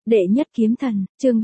Đệ nhất kiếm thần, chương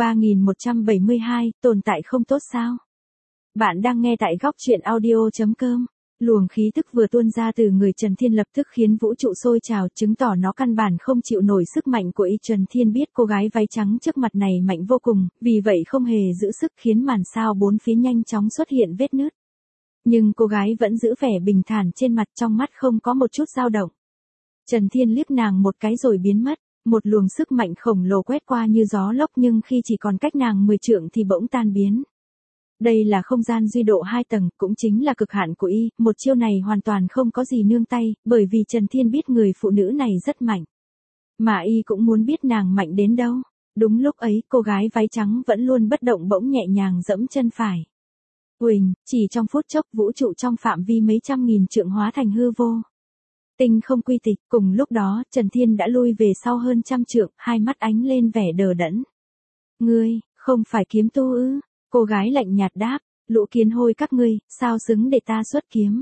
3172, tồn tại không tốt sao? Bạn đang nghe tại góc truyện audio.com. Luồng khí tức vừa tuôn ra từ người Trần Thiên lập tức khiến vũ trụ sôi trào, chứng tỏ nó căn bản không chịu nổi sức mạnh của Y. Trần Thiên biết cô gái váy trắng trước mặt này mạnh vô cùng, vì vậy không hề giữ sức khiến màn sao bốn phía nhanh chóng xuất hiện vết nứt. Nhưng cô gái vẫn giữ vẻ bình thản trên mặt, trong mắt không có một chút dao động. Trần Thiên liếc nàng một cái rồi biến mất. Một luồng sức mạnh khổng lồ quét qua như gió lốc, nhưng khi chỉ còn cách nàng 10 trượng thì bỗng tan biến. Đây là không gian duy độ 2 tầng, cũng chính là cực hạn của Y, một chiêu này hoàn toàn không có gì nương tay, bởi vì Trần Thiên biết người phụ nữ này rất mạnh. Mà Y cũng muốn biết nàng mạnh đến đâu. Đúng lúc ấy, cô gái váy trắng vẫn luôn bất động bỗng nhẹ nhàng giẫm chân phải. Uỳnh, chỉ trong phút chốc vũ trụ trong phạm vi mấy trăm nghìn trượng hóa thành hư vô. Tinh không quy tịch, cùng lúc đó, Trần Thiên đã lui về sau hơn trăm trượng, hai mắt ánh lên vẻ đờ đẫn. Ngươi, không phải kiếm tu ư? Cô gái lạnh nhạt đáp, lũ kiến hôi các ngươi, sao xứng để ta xuất kiếm?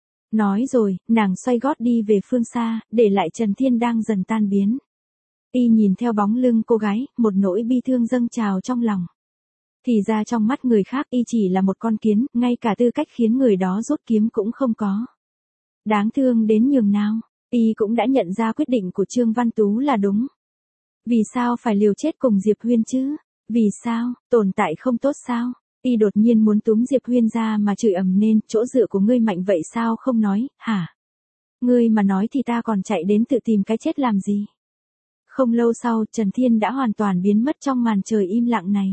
Nói rồi, nàng xoay gót đi về phương xa, để lại Trần Thiên đang dần tan biến. Y nhìn theo bóng lưng cô gái, một nỗi bi thương dâng trào trong lòng. Thì ra trong mắt người khác Y chỉ là một con kiến, ngay cả tư cách khiến người đó rút kiếm cũng không có. Đáng thương đến nhường nào, Y cũng đã nhận ra quyết định của Trương Văn Tú là đúng. Vì sao phải liều chết cùng Diệp Huyên chứ? Vì sao, tồn tại không tốt sao? Y đột nhiên muốn túm Diệp Huyên ra mà chửi ầm lên, chỗ dựa của ngươi mạnh vậy sao không nói, hả? Ngươi mà nói thì ta còn chạy đến tự tìm cái chết làm gì? Không lâu sau, Trần Thiên đã hoàn toàn biến mất trong màn trời im lặng này.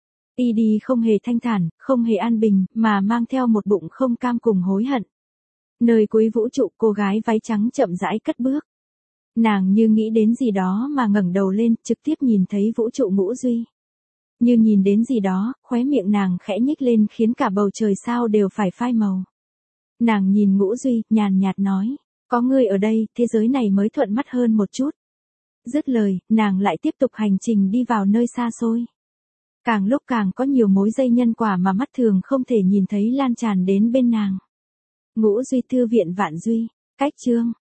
Y đi không hề thanh thản, không hề an bình, mà mang theo một bụng không cam cùng hối hận. Nơi cuối vũ trụ, cô gái váy trắng chậm rãi cất bước. Nàng như nghĩ đến gì đó mà ngẩng đầu lên, trực tiếp nhìn thấy vũ trụ ngũ duy. Như nhìn đến gì đó, khóe miệng nàng khẽ nhích lên khiến cả bầu trời sao đều phải phai màu. Nàng nhìn ngũ duy, nhàn nhạt nói, có ngươi ở đây, thế giới này mới thuận mắt hơn một chút. Dứt lời, nàng lại tiếp tục hành trình đi vào nơi xa xôi. Càng lúc càng có nhiều mối dây nhân quả mà mắt thường không thể nhìn thấy lan tràn đến bên nàng. Ngũ duy thư viện vạn duy, cách chương.